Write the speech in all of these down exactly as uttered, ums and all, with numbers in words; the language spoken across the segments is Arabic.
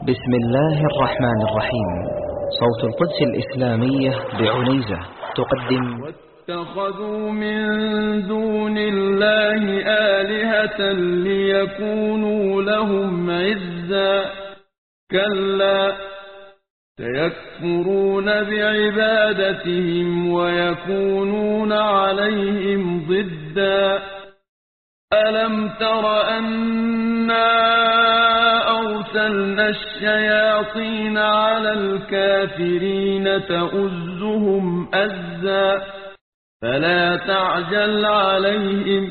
بسم الله الرحمن الرحيم. صوت القدس الإسلامية بعنيزة تقدم: واتخذوا من دون الله آلهة ليكونوا لهم عزا كلا سيكفرون بعبادتهم ويكونون عليهم ضدا. ألم تر أنا أرسلنا الشياطين على الكافرين تؤزهم أزا فلا تعجل عليهم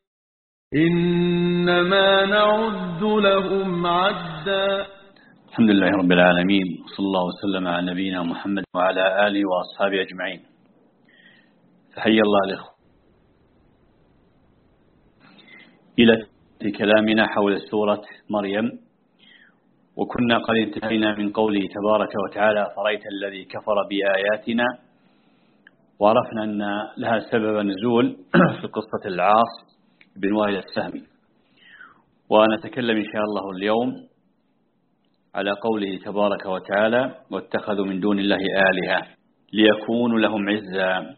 إنما نعد لهم عدا. الحمد لله رب العالمين، وصلى الله وسلم على نبينا محمد وعلى آله وأصحابه أجمعين. فحي الله الإخوة إلى كلامنا حول سورة مريم، وكنا قد انتهينا من قوله تبارك وتعالى: فرأيت الذي كفر بآياتنا، وعرفنا أن لها سبب نزول في قصة العاص بن وائل السهمي. ونتكلم إن شاء الله اليوم على قوله تبارك وتعالى: واتخذوا من دون الله آلهة ليكونوا لهم عزا.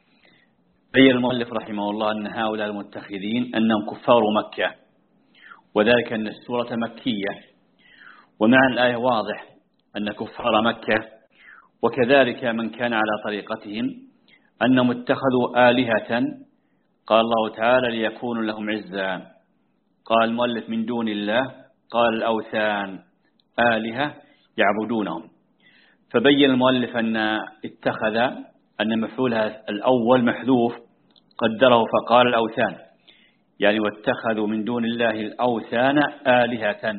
بين المؤلف رحمه الله أن هؤلاء المتخذين أنهم كفار مكة، وذلك أن السورة مكية، ومعنى الآية واضح أن كفار مكة وكذلك من كان على طريقتهم أنهم اتخذوا آلهة. قال الله تعالى: ليكونوا لهم عزا. قال المؤلف: من دون الله، قال الأوثان آلهة يعبدونهم. فبين المؤلف أن اتخذ أن مفعولها الأول محذوف، قدره فقال الأوثان، يعني واتخذوا من دون الله الأوثان آلهة،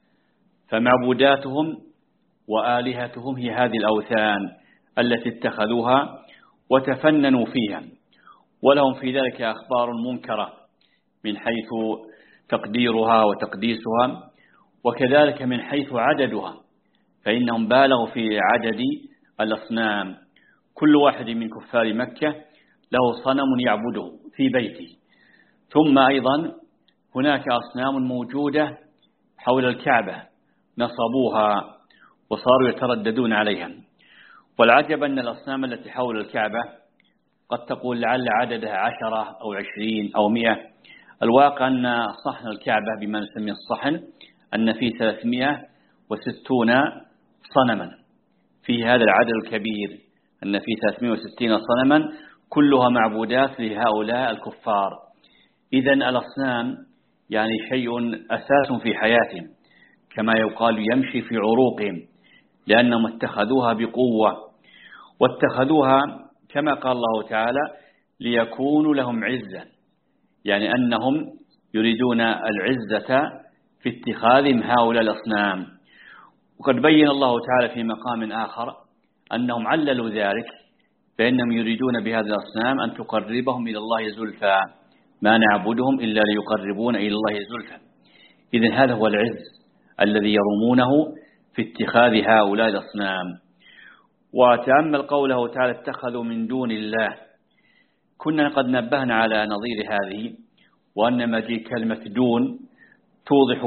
فمعبوداتهم وآلهتهم هي هذه الأوثان التي اتخذوها وتفننوا فيها، ولهم في ذلك أخبار منكرة من حيث تقديرها وتقديسها، وكذلك من حيث عددها، فإنهم بالغوا في عدد الأصنام. كل واحد من كفار مكة له صنم يعبده في بيته، ثم أيضا هناك أصنام موجودة حول الكعبة نصبوها وصاروا يترددون عليها. والعجب أن الأصنام التي حول الكعبة قد تقول لعل عددها عشرة أو عشرين أو مئة. الواقع أن صحن الكعبة بما نسميه الصحن أن فيه ثلاثمائة وستون صنما، في هذا العدد الكبير أن فيه ثلاثمائة وستين صنما كلها معبودات لهؤلاء الكفار. إذن الأصنام يعني شيء أساس في حياتهم، كما يقال يمشي في عروقهم، لأنهم اتخذوها بقوة، واتخذوها كما قال الله تعالى: ليكونوا لهم عزا، يعني أنهم يريدون العزة في اتخاذهم هؤلاء الأصنام. وقد بين الله تعالى في مقام آخر أنهم عللوا ذلك بأنهم يريدون بهذه الأصنام أن تقربهم إلى الله زلفى، ما نعبدهم إلا ليقربون إلى الله زلفى. إذن هذا هو العز الذي يرمونه في اتخاذ هؤلاء الأصنام. وتأمل قوله تعالى: اتخذوا من دون الله. كنا قد نبهنا على نظير هذه، وأن مجيء كلمة دون توضح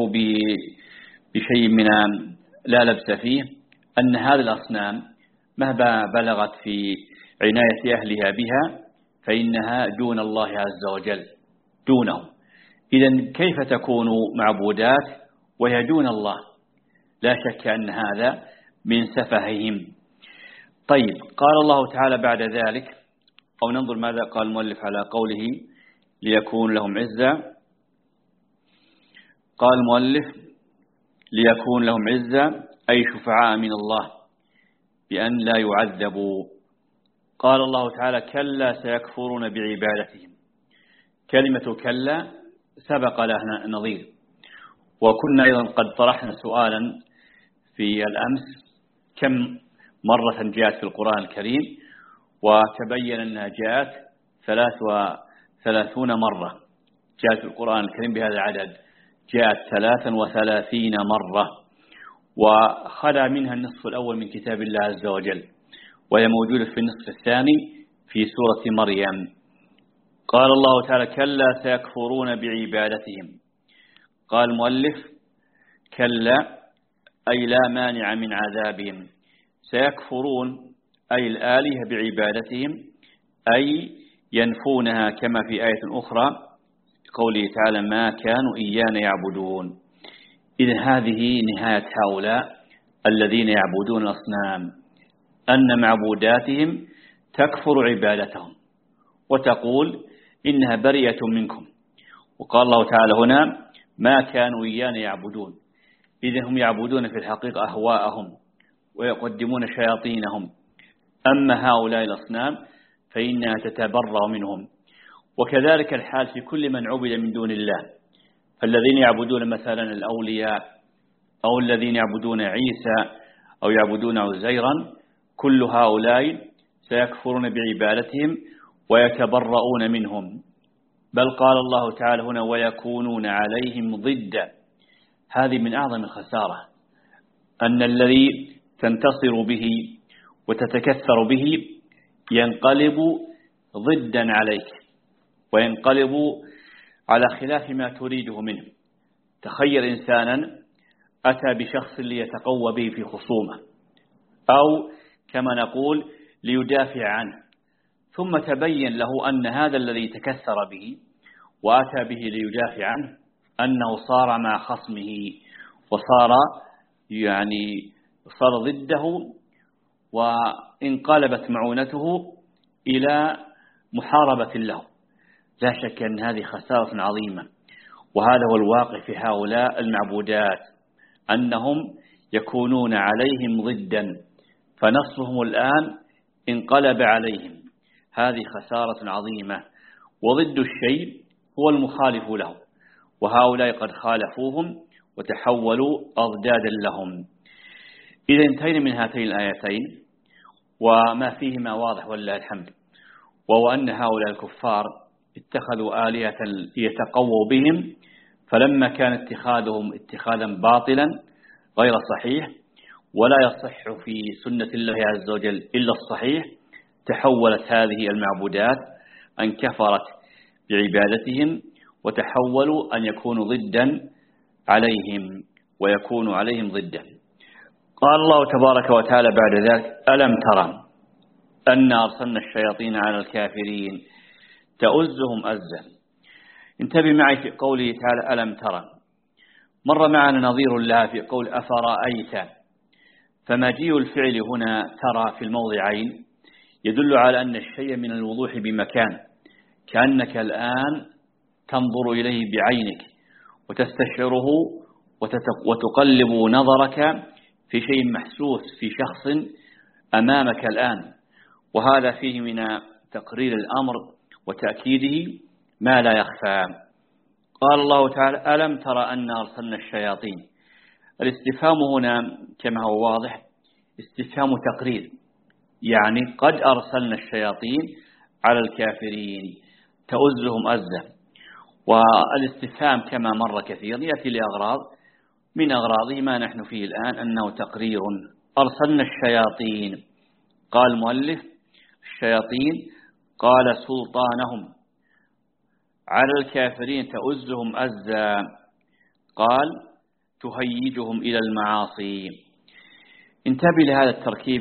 بشيء من لا لبس فيه أن هذه الأصنام مهما بلغت في عناية أهلها بها فإنها دون الله عز وجل، دونه. إذن كيف تكون معبودات وهي دون الله؟ لا شك أن هذا من سفههم. طيب، قال الله تعالى بعد ذلك، أو ننظر ماذا قال المؤلف على قوله ليكون لهم عزة. قال المؤلف: ليكون لهم عزة أي شفعاء من الله بأن لا يعذبوا. قال الله تعالى: كلا سيكفرون بعبادتهم. كلمة كلا سبق لها نظير، وكنا أيضا قد طرحنا سؤالا في الأمس: كم مرة جاءت في القرآن الكريم؟ وتبين أنها جاءت ثلاث وثلاثون مرة. جاءت في القرآن الكريم بهذا العدد، جاءت ثلاثا وثلاثين مرة، وخلى منها النصف الأول من كتاب الله عز وجل، وهي موجودة في النصف الثاني في سورة مريم. قال الله تعالى: كلا سيكفرون بعبادتهم. قال المؤلف: كلا أي لا مانع من عذابهم. سيكفرون أي الآلهة بعبادتهم، أي ينفونها كما في آية أخرى قوله تعالى ما كانوا إيانا يعبدون. إذن هذه نهاية هؤلاء الذين يعبدون الأصنام، أن معبوداتهم تكفر عبادتهم وتقول إنها بريئة منكم. وقال الله تعالى هنا ما كانوا إيانا يعبدون، إذن هم يعبدون في الحقيقة أهواءهم ويقدمون شياطينهم. أما هؤلاء الأصنام فإنها تتبرأ منهم. وكذلك الحال في كل من عبد من دون الله، فالذين يعبدون مثلا الأولياء أو الذين يعبدون عيسى أو يعبدون عزيرا، كل هؤلاء سيكفرون بعبادتهم ويتبرؤون منهم. بل قال الله تعالى هنا ويكونون عليهم ضدا. هذه من أعظم الخسارة، أن الذي تنتصر به وتتكثر به ينقلب ضدا عليك وينقلب على خلاف ما تريده منه. تخيل إنسانا أتى بشخص ليتقوى به في خصومه أو كما نقول ليدافع عنه، ثم تبين له أن هذا الذي تكثر به وأتى به ليدافع عنه أنه صار مع خصمه وصار يعني صار ضده، وانقلبت معونته إلى محاربة له. لا شك أن هذه خسارة عظيمة، وهذا هو الواقع في هؤلاء المعبودات، أنهم يكونون عليهم ضدا، فنصرهم الآن انقلب عليهم. هذه خسارة عظيمة، وضد الشيء هو المخالف له، وهؤلاء قد خالفوهم وتحولوا أضدادا لهم. إذا انتهينا من هاتين الآيتين وما فيهما واضح ولله الحمد، وهو أن هؤلاء الكفار اتخذوا آلهة ليتقووا بهم، فلما كان اتخاذهم اتخاذا باطلا غير صحيح ولا يصح في سنة الله عز وجل إلا الصحيح، تحولت هذه المعبودات أن كفرت بعبادتهم وتحولوا أن يكونوا ضدا عليهم ويكونوا عليهم ضدا. قال الله تبارك وتعالى بعد ذلك ألم ترى أن أرسلنا الشياطين على الكافرين تؤزهم أزا. انتبه معي في قوله تعالى ألم ترى، مر معنا نظير الله في قول أفرأيت، فمجيء الفعل هنا ترى في الموضعين يدل على أن الشيء من الوضوح بمكان، كأنك الآن تنظر إليه بعينك وتستشعره وتقلب نظرك في شيء محسوس في شخص أمامك الآن، وهذا فيه من تقرير الأمر وتأكيده ما لا يخفى. قال الله تعالى ألم ترى أن أرسلنا الشياطين. الاستفهام هنا كما هو واضح استفهام تقرير، يعني قد أرسلنا الشياطين على الكافرين تؤزهم أزا. والاستفهام كما مر كثيرا يأتي لأغراض، من أغراضه ما نحن فيه الآن أنه تقرير. أرسلنا الشياطين، قال المؤلف الشياطين قال سلطانهم على الكافرين تؤزهم أزا، قال تهيجهم إلى المعاصي. انتبه لهذا التركيب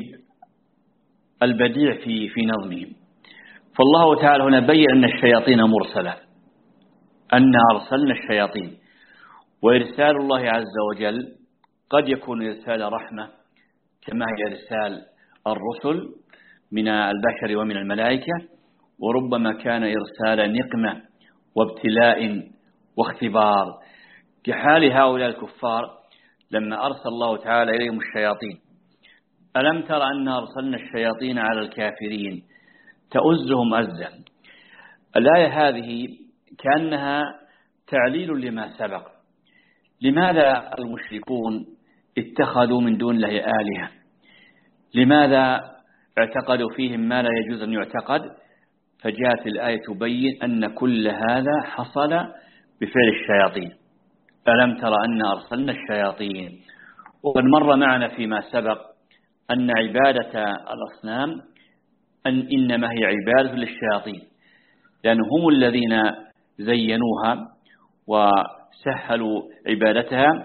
البديع في في نظمهم. فالله تعالى هنا بين أن الشياطين مرسلة، أن أرسلنا الشياطين، وإرسال الله عز وجل قد يكون إرسال رحمة كما هي إرسال الرسل من البشر ومن الملائكة، وربما كان إرسال نقمة وابتلاء واختبار، كحال هؤلاء الكفار لما أرسل الله تعالى إليهم الشياطين. ألم تر أن أرسلنا الشياطين على الكافرين تؤزهم أزا. الآية هذه كأنها تعليل لما سبق. لماذا المشركون اتخذوا من دون الله آلهة؟ لماذا اعتقدوا فيهم ما لا يجوز أن يعتقد؟ فجاءت الآية تبين أن كل هذا حصل بفعل الشياطين. ألم تر أن أرسلنا الشياطين. وقد مر معنا فيما سبق أن عبادة الأصنام أن إنما هي عبادة للشياطين، لأن هم الذين زينوها وسهلوا عبادتها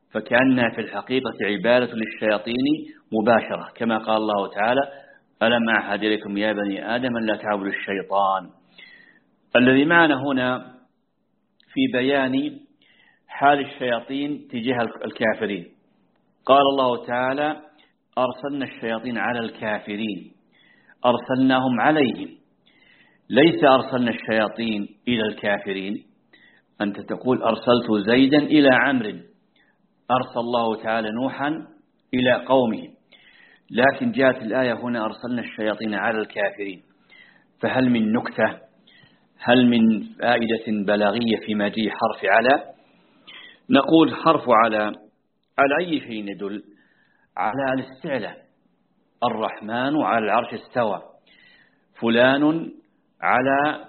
فكأنها في الحقيقة عبادة للشياطين مباشرة، كما قال الله تعالى: ألم أعهد إليكم يا بني آدم لا تعبدوا الشيطان. الذي معنا هنا في بيان حال الشياطين تجاه الكافرين. قال الله تعالى: أرسلنا الشياطين على الكافرين أرسلناهم عليهم، ليس أرسلنا الشياطين إلى الكافرين. أنت تقول أرسلت زيدا إلى عمرو، أرسل الله تعالى نوحا إلى قومه، لكن جاءت الآية هنا أرسلنا الشياطين على الكافرين. فهل من نكتة، هل من فائدة بلاغية في مجيء حرف على؟ نقول حرف على على أي شيء يدل؟ على الاستعلاء. الرحمن على العرش استوى، فلان على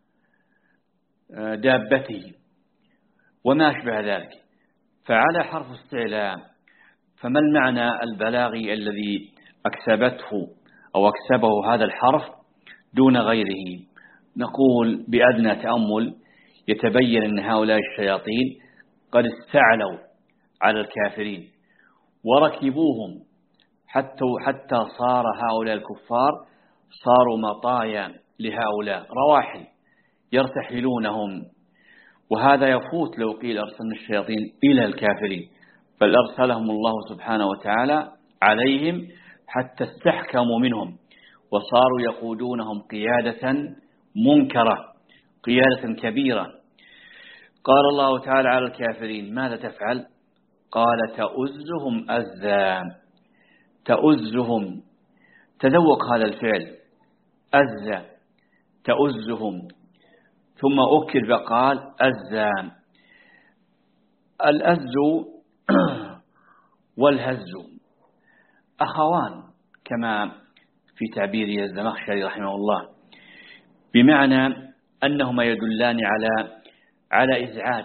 دابته، وما أشبه ذلك. فعلى حرف استعلاء، فما المعنى البلاغي الذي أكسبته أو أكسبه هذا الحرف دون غيره؟ نقول بأدنى تأمل يتبين أن هؤلاء الشياطين قد استعلوا على الكافرين وركبوهم حتى حتى صار هؤلاء الكفار صاروا مطايا لهؤلاء، رواحل يرتحلونهم. وهذا يفوت لو قيل أرسلنا الشياطين إلى الكافرين، بل أرسلهم الله سبحانه وتعالى عليهم حتى استحكموا منهم وصاروا يقودونهم قيادة منكرة، قيادة كبيرة. قال الله تعالى على الكافرين: ماذا تفعل؟ قال: تؤزهم أزا. تؤزهم، تذوق هذا الفعل، أزا تؤزهم، ثم أكد فقال أزا. الأز والهز أخوان كما في تعبير الزمخشري رحمه الله، بمعنى أنهما يدلان على على إزعاج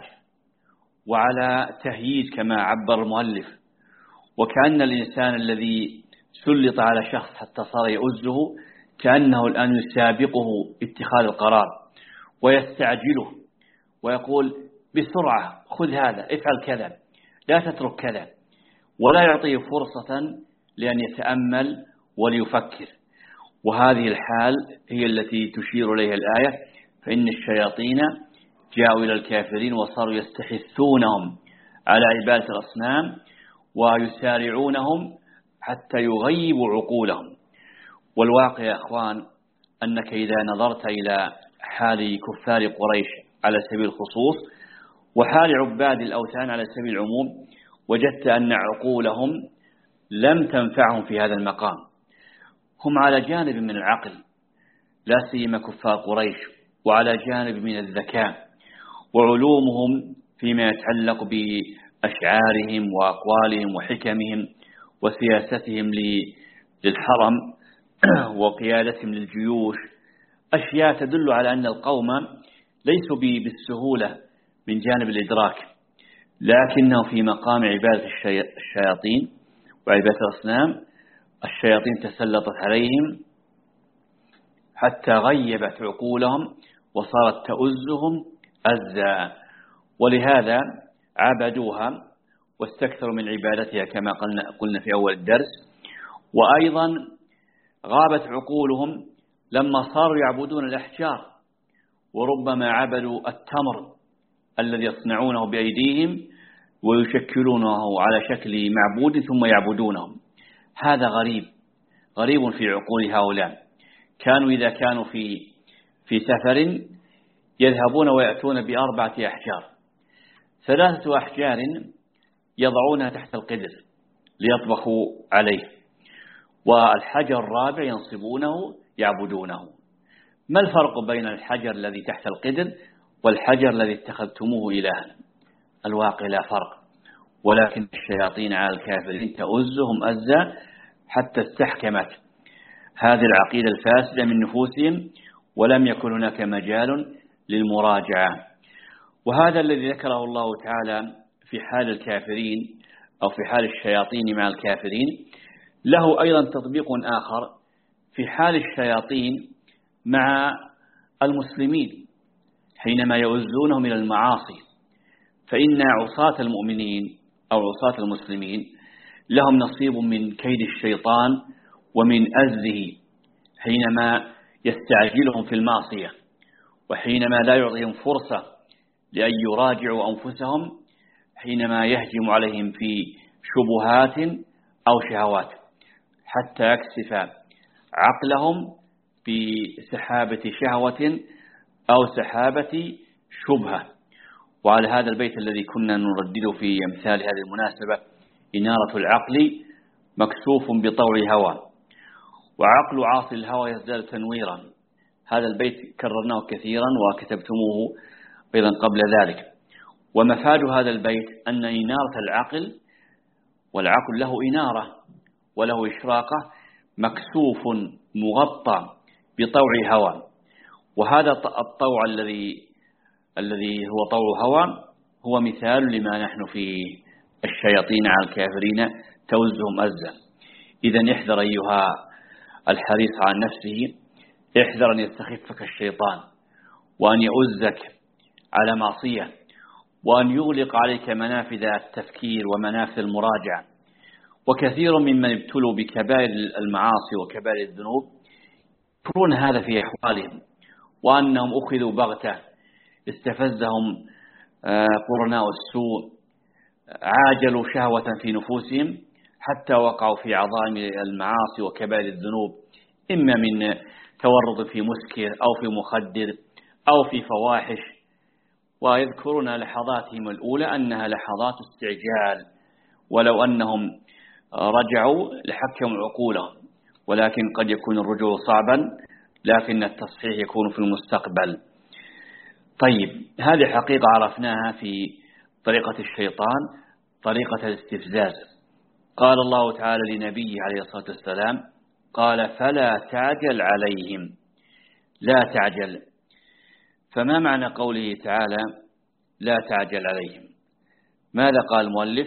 وعلى تهييج كما عبر المؤلف. وكأن الإنسان الذي سلط على شخص حتى صار يؤزه كأنه الآن يسابقه اتخاذ القرار ويستعجله ويقول: بسرعة خذ هذا، افعل كذا، لا تترك كذا، ولا يعطيه فرصة لأن يتأمل وليفكر. وهذه الحال هي التي تشير إليها الآية: فإن الشياطين جاءوا إلى الكافرين وصاروا يستحثونهم على عبادة الأصنام ويسارعونهم حتى يغيبوا عقولهم. والواقع يا أخوان أنك إذا نظرت إلى حال كفار قريش على سبيل الخصوص وحال عباد الأوثان على سبيل العموم، وجدت أن عقولهم لم تنفعهم في هذا المقام. هم على جانب من العقل، لا سيما كفار قريش، وعلى جانب من الذكاء وعلومهم فيما يتعلق بأشعارهم وأقوالهم وحكمهم وسياستهم للحرم وقيادتهم للجيوش، أشياء تدل على أن القوم ليسوا بالسهولة من جانب الإدراك، لكنه في مقام عبادة الشياطين وعبادة الأصنام الشياطين تسلطت عليهم حتى غيبت عقولهم وصارت تؤزهم أزا، ولهذا عبدوها واستكثروا من عبادتها كما قلنا في أول الدرس. وأيضا غابت عقولهم لما صاروا يعبدون الأحجار، وربما عبدوا التمر الذي يصنعونه بأيديهم ويشكلونه على شكل معبود ثم يعبدونهم. هذا غريب غريب في عقول هؤلاء. كانوا إذا كانوا في في سفر يذهبون ويأتون بأربعة أحجار، ثلاثة أحجار يضعونها تحت القدر ليطبخوا عليه، والحجر الرابع ينصبونه يعبدونه. ما الفرق بين الحجر الذي تحت القدر والحجر الذي اتخذتموه إلها؟ الواقع لا فرق، ولكن الشياطين على الكافرين تؤزهم أزا حتى استحكمت هذه العقيدة الفاسدة من نفوسهم ولم يكن هناك مجال للمراجعة. وهذا الذي ذكره الله تعالى في حال الكافرين أو في حال الشياطين مع الكافرين له أيضا تطبيق آخر في حال الشياطين مع المسلمين حينما يؤزونهم إلى المعاصي. فإن عصاة المؤمنين أو عصاة المسلمين لهم نصيب من كيد الشيطان ومن أزه حينما يستعجلهم في المعصية، وحينما لا يعطيهم فرصة لأن يراجعوا أنفسهم حينما يهجم عليهم في شبهات أو شهوات، حتى يكسف عقلهم بسحابة شهوة أو سحابة شبهة. وعلى هذا البيت الذي كنا نردده في أمثال هذه المناسبة: إنارة العقل مكسوف بطوع هوى، وعقل عاصي الهوى يزداد تنويرا. هذا البيت كررناه كثيرا وكتبتموه أيضا قبل ذلك. ومفاد هذا البيت أن إنارة العقل، والعقل له إنارة وله إشراقة، مكسوف مغطى بطوع هوى. وهذا الطوع الذي الذي هو طوع هوى هو مثال لما نحن فيه. الشياطين على الكافرين توزهم أزا. إذن احذر أيها الحريص عن نفسه، احذر أن يستخفك الشيطان وأن يؤزك على معصية، وأن يغلق عليك منافذ التفكير ومنافذ المراجعة. وكثير ممن ابتلوا بكبائر المعاصي وكبائر الذنوب يذكرون هذا في أحوالهم، وأنهم أخذوا بغتة، استفزهم قرناء السوء، عاجلوا شهوة في نفوسهم حتى وقعوا في عظائم المعاصي وكبائر الذنوب، إما من تورط في مسكر أو في مخدر أو في فواحش. ويذكرون لحظاتهم الأولى أنها لحظات استعجال، ولو أنهم رجعوا لحكموا عقولهم، ولكن قد يكون الرجوع صعبا، لكن التصحيح يكون في المستقبل. طيب، هذه حقيقة عرفناها في طريقة الشيطان، طريقة الاستفزاز. قال الله تعالى لنبيه عليه الصلاة والسلام: قال فلا تعجل عليهم. لا تعجل. فما معنى قوله تعالى لا تعجل عليهم؟ ماذا قال المؤلف؟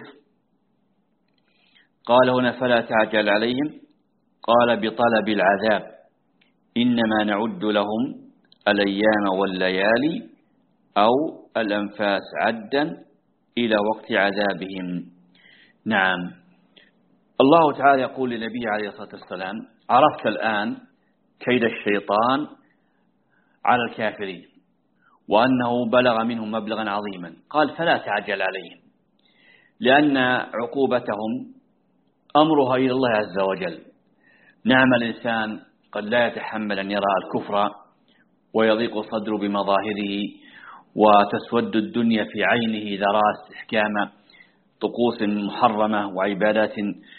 قال هنا فلا تعجل عليهم، قال بطلب العذاب، إنما نعد لهم الأيام والليالي أو الأنفاس عدا إلى وقت عذابهم. نعم، الله تعالى يقول لنبيه عليه الصلاة والسلام: عرفت الآن كيد الشيطان على الكافرين وأنه بلغ منهم مبلغا عظيما. قال فلا تعجل عليهم، لأن عقوبتهم أمرها إلى الله عز وجل. نعم، الإنسان قد لا يتحمل أن يرى الكفر ويضيق صدره بمظاهره وتسود الدنيا في عينه إذا رأى استحكام طقوس محرمة وعبادات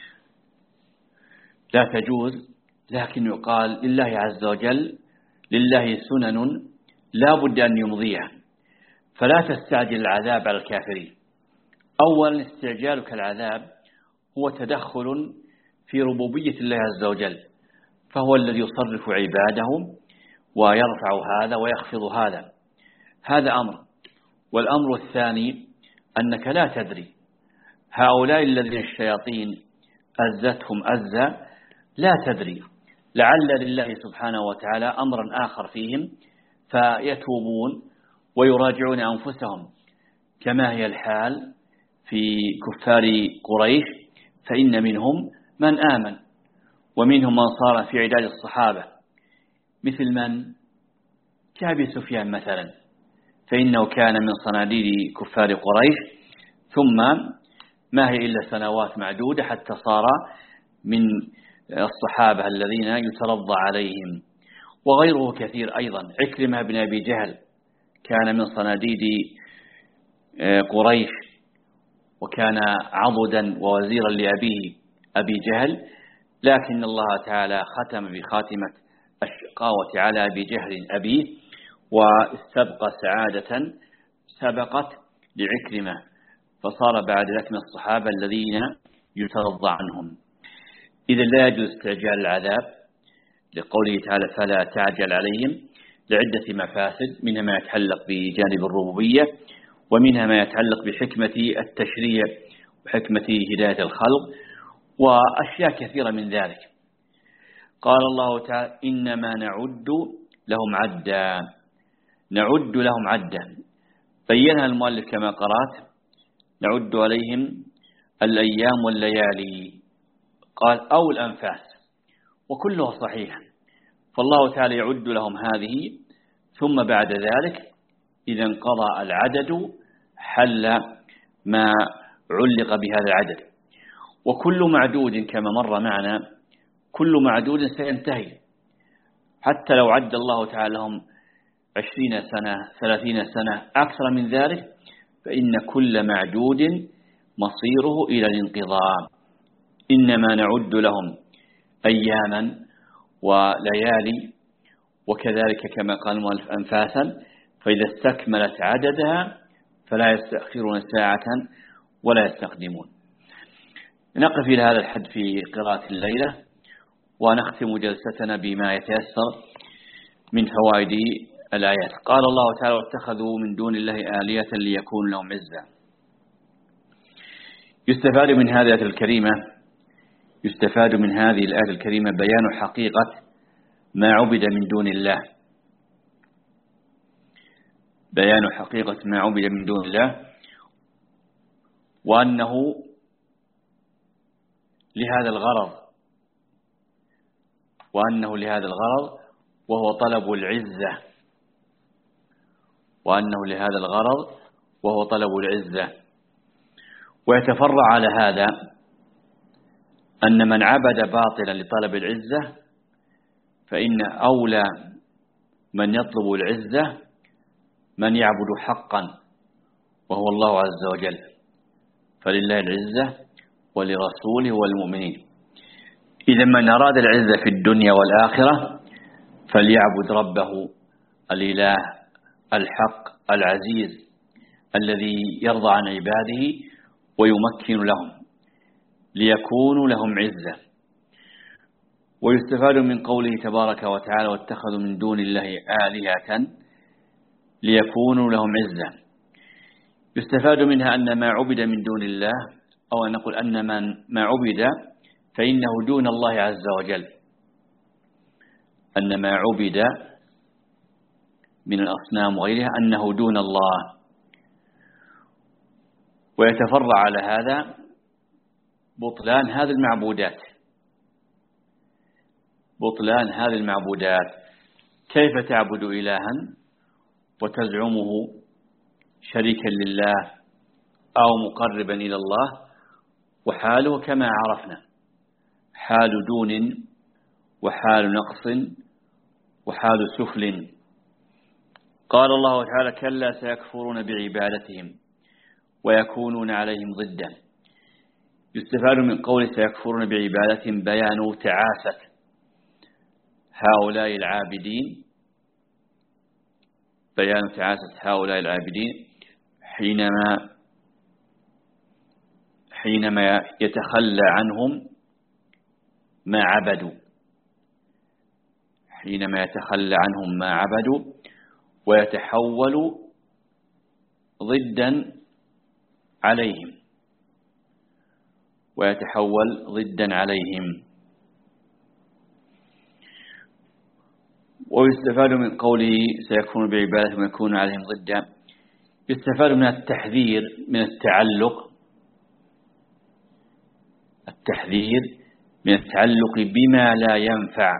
لا تجوز، لكن يقال لله عز وجل لله سنن لا بد أن يمضيها، فلا تستعجل العذاب على الكافرين. أولا، استعجالك العذاب هو تدخل في ربوبية الله عز وجل، فهو الذي يصرف عباده ويرفع هذا ويخفض هذا، هذا أمر. والأمر الثاني أنك لا تدري، هؤلاء الذين الشياطين أزتهم أزا لا تدري، لعل لله سبحانه وتعالى أمرا آخر فيهم فيتوبون ويراجعون أنفسهم، كما هي الحال في كفار قريش، فإن منهم من آمن ومنهم من صار في عداد الصحابة، مثل من كأبي سفيان مثلا، فإنه كان من صناديد كفار قريش، ثم ما هي إلا سنوات معدودة حتى صار من الصحابة الذين يترضى عليهم. وغيره كثير أيضا. عكرمة بن أبي جهل كان من صناديد قريش، وكان عضدا ووزيرا لأبيه أبي جهل، لكن الله تعالى ختم بخاتمة الشقاوة على أبي جهل أبيه، واستبقى سعادة سبقت لعكرمة، فصار بعد ذلك من الصحابة الذين يترضى عنهم. إذا لا يجوز استعجال العذاب لقوله تعالى فلا تعجل عليهم لعدة مفاسد، منها ما يتعلق بجانب الربوبية، ومنها ما يتعلق بحكمة التشريع وحكمة هداية الخلق، وأشياء كثيرة من ذلك. قال الله تعالى إنما نعد لهم عدا. نعد لهم عدا بينها المؤلف كما قرأت: نعد عليهم الأيام والليالي، قال أو الأنفاس، وكلها صحيح. فالله تعالى يعد لهم هذه، ثم بعد ذلك إذا انقضى العدد حل ما علق بهذا العدد. وكل معدود كما مر معنا، كل معدود سينتهي، حتى لو عد الله تعالى لهم عشرين سنة ثلاثين سنة أكثر من ذلك، فإن كل معدود مصيره إلى الانقضاء. إنما نعد لهم أياما وليالي، وكذلك كما قال المؤلف أنفاسا، فإذا استكملت عددها فلا يستأخرون ساعة ولا يستقدمون. نقف إلى هذا الحد في قراءة الليلة، ونختم جلستنا بما يتيسر من فوائد الآيات. قال الله تعالى: واتخذوا من دون الله آلهة ليكون لهم عزا. يستفاد من هذه الآية الكريمة يستفاد من هذه الآية الكريمة بيان حقيقة ما عبد من دون الله، بيان حقيقة ما عبد من دون الله، وأنه لهذا الغرض وأنه لهذا الغرض وهو طلب العزة وأنه لهذا الغرض وهو طلب العزة. ويتفرع على هذا أن من عبد باطلا لطلب العزة فإن أولى من يطلب العزة من يعبد حقا، وهو الله عز وجل. فلله العزة ولرسوله والمؤمنين. إذا من أراد العزة في الدنيا والآخرة فليعبد ربه الإله الحق العزيز الذي يرضى عن عباده ويمكن لهم ليكونوا لهم عزة. ويستفاد من قوله تبارك وتعالى: واتخذوا من دون الله آلهة ليكونوا لهم عزة. يستفاد منها أن ما عبد من دون الله، أو أن نقول أن من ما عبد فإنه دون الله عز وجل، أن ما عبد من الأصنام وغيرها أنه دون الله. ويتفرع على هذا بطلان هذه المعبودات بطلان هذه المعبودات كيف تعبد إلها وتزعمه شريكا لله أو مقربا إلى الله، وحاله كما عرفنا، حال دون وحال نقص وحال سفل. قال الله تعالى: كلا سيكفرون بعبادتهم ويكونون عليهم ضدا. يستفاد من قول سيكفرون بعبادتهم بيان تعاسة هؤلاء العابدين بيان تعاسة هؤلاء العابدين حينما حينما يتخلى عنهم ما عبدوا حينما يتخلى عنهم ما عبدوا ويتحول ضدا عليهم ويتحول ضدا عليهم. ويستفاد من قوله سيكون بعبادتهم ويكون عليهم ضدا، يستفاد من التحذير من التعلق التحذير من التعلق بما لا ينفع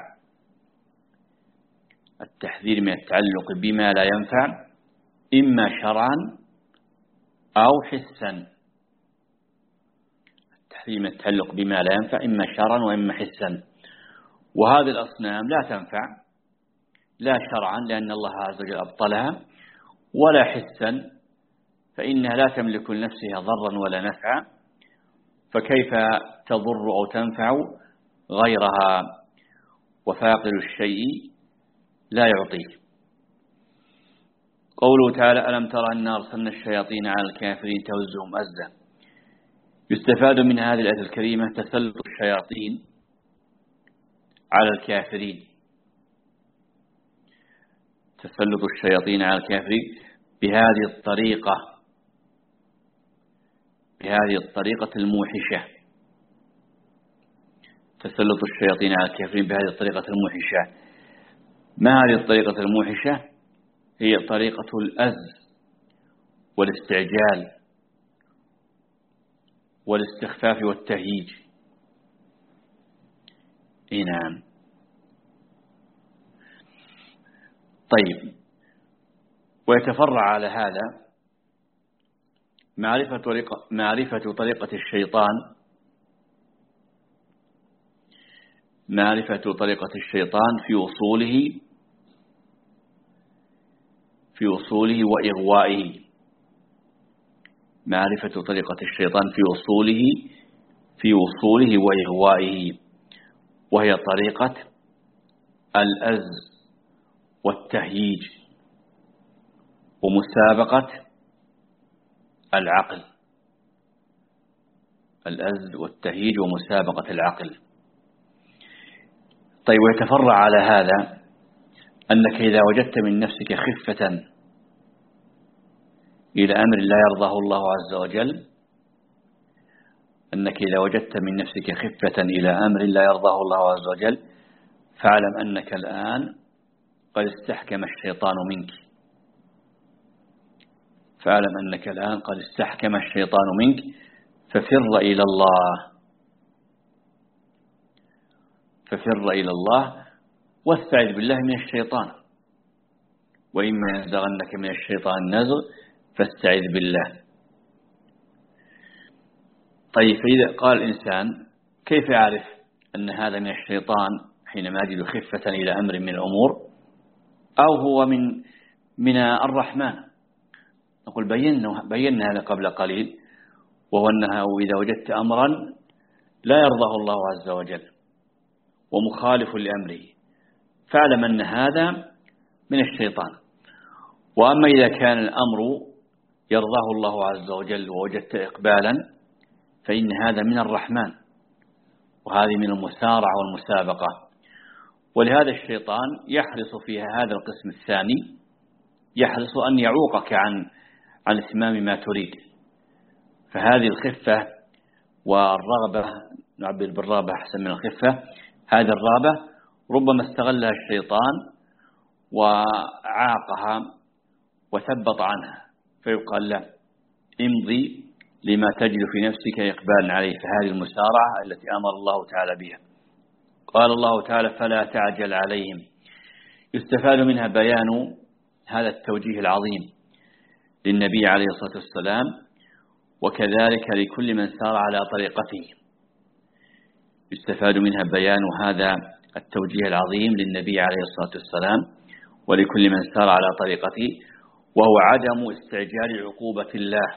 التحذير من التعلق بما لا ينفع إما شرعا أو حسا. التحذير من التعلق بما لا ينفع إما شرعا وإما حسا. وهذه الأصنام لا تنفع لا شرعا لأن الله عز وجل أبطلها، ولا حسا فإنها لا تملك لنفسها ضرا ولا نفعا، فكيف تضر أو تنفع غيرها؟ وفاقد الشيء لا يعطيه. قوله تعالى: ألم ترى أنا أرسلنا الشياطين على الكافرين تهزهم أزا. يستفاد من هذه الآية الكريمة تسلط الشياطين على الكافرين تسلط الشياطين على الكافرين بهذه الطريقة بهذه الطريقة الموحشة تسلط الشياطين على الكافرين بهذه الطريقة الموحشة. ما هذه الطريقة الموحشة؟ هي طريقة الأز والاستعجال والاستخفاف والتهييج. إيه نعم. طيب، ويتفرع على هذا معرفة طريقة, معرفة طريقة الشيطان معرفة طريقة الشيطان في وصوله في وصوله وإغوائه معرفة طريقة الشيطان في وصوله في وصوله وإغوائه وهي طريقة الأز والتهييج ومسابقة العقل. الأز والتهييج ومسابقة العقل. طيب، ويتفرع على هذا أنك إذا وجدت من نفسك خفة إلى أمر لا يرضاه الله عز وجل أنك إذا وجدت من نفسك خفة إلى أمر لا يرضاه الله عز وجل فاعلم أنك الآن قد استحكم الشيطان منك فاعلم أنك الآن قد استحكم الشيطان منك ففر إلى الله ففر إلى الله واستعذ بالله من الشيطان، وإما ينزغنك من الشيطان نزغ فاستعذ بالله. طيب، فإذا قال الإنسان كيف يعرف أن هذا من الشيطان حينما يجد خفة إلى أمر من الأمور أو هو من من الرحمن؟ نقول بينا بينا هذا قبل قليل، وهو أنها إذا وجدت أمرا لا يرضاه الله عز وجل ومخالف لأمره فاعلم أن هذا من الشيطان. وأما إذا كان الأمر يرضاه الله عز وجل ووجدت إقبالا فإن هذا من الرحمن، وهذه من المسارعة والمسابقة. ولهذا الشيطان يحرص في هذا القسم الثاني يحرص أن يعوقك عن عن اتمام ما تريد. فهذه الخفة والرغبة، نعبر بالرغبة أحسن من الخفة، هذه الرغبة ربما استغلها الشيطان وعاقها وثبط عنها، فيقال له امضي لما تجد في نفسك إقبال عليه. فهذه المسارعة التي أمر الله تعالى بها. قال الله تعالى فلا تعجل عليهم. يستفاد منها بيان هذا التوجيه العظيم للنبي عليه الصلاة والسلام، وكذلك لكل من سار على طريقته. يستفاد منها بيان هذا التوجيه العظيم للنبي عليه الصلاة والسلام ولكل من سار على طريقته، وهو عدم استعجال عقوبة الله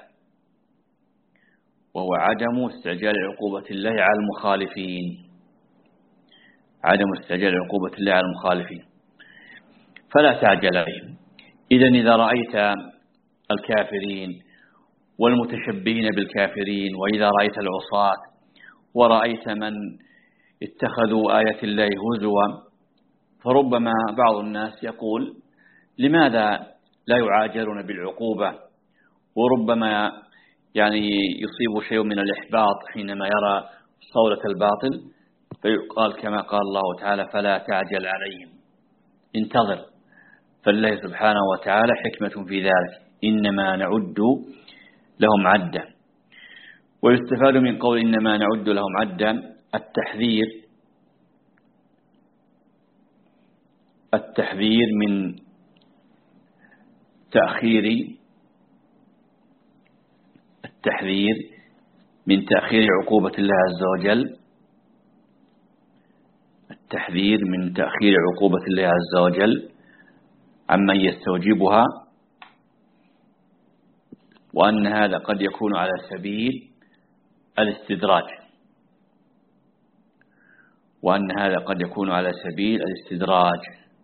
وهو عدم استعجال عقوبة الله على المخالفين عدم استعجال عقوبة الله على المخالفين فلا تعجل عليهم. إذن إذا رأيت الكافرين والمتشبهين بالكافرين، وإذا رأيت العصاة ورأيت من اتخذوا آية الله هزوا، فربما بعض الناس يقول لماذا لا يعاجلون بالعقوبة؟ وربما يعني يصيب شيء من الإحباط حينما يرى صولة الباطل، فيقال كما قال الله تعالى فلا تعجل عليهم، انتظر. فالله سبحانه وتعالى حكمة في ذلك، إنما نعد لهم عدا. ويستفاد من قول إنما نعد لهم عدا التحذير التحذير من تأخير التحذير من تأخير عقوبة الله عز وجل التحذير من تأخير عقوبة الله عز وجل عمن يستوجبها، وأن هذا قد يكون على سبيل الاستدراج وأن هذا قد يكون على سبيل الاستدراج.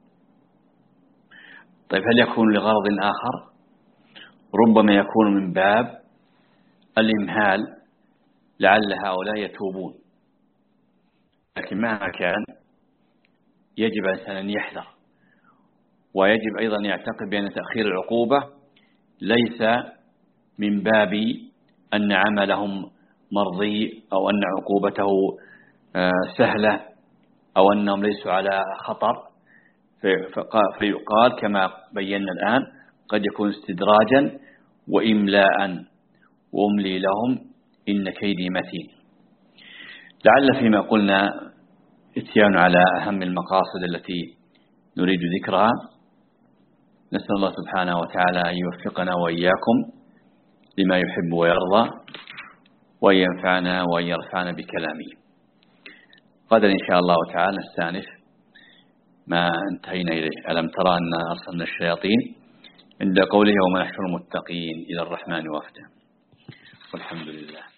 طيب، هل يكون لغرض آخر؟ ربما يكون من باب الإمهال لعل هؤلاء يتوبون، لكن مهما كان يجب أن يحذر، ويجب أيضا يعتقد بأن تأخير العقوبة ليس من باب أن عملهم مرضي أو أن عقوبته سهلة أو أنهم ليسوا على خطر، فيقال كما بينا الآن قد يكون استدراجا وإملاء، وأملي لهم إن كيدي متين. لعل فيما قلنا اتيان على أهم المقاصد التي نريد ذكرها. نسأل الله سبحانه وتعالى أن يوفقنا وإياكم لما يحب ويرضى، وأن ينفعنا وأن يرفعنا بكلامه. غدا إن شاء الله تعالى نستأنف ما انتهينا إليه. ألم ترى أن أرسلنا الشياطين عند قوله يوم نحشر المتقين إلى الرحمن وفدا. والحمد لله.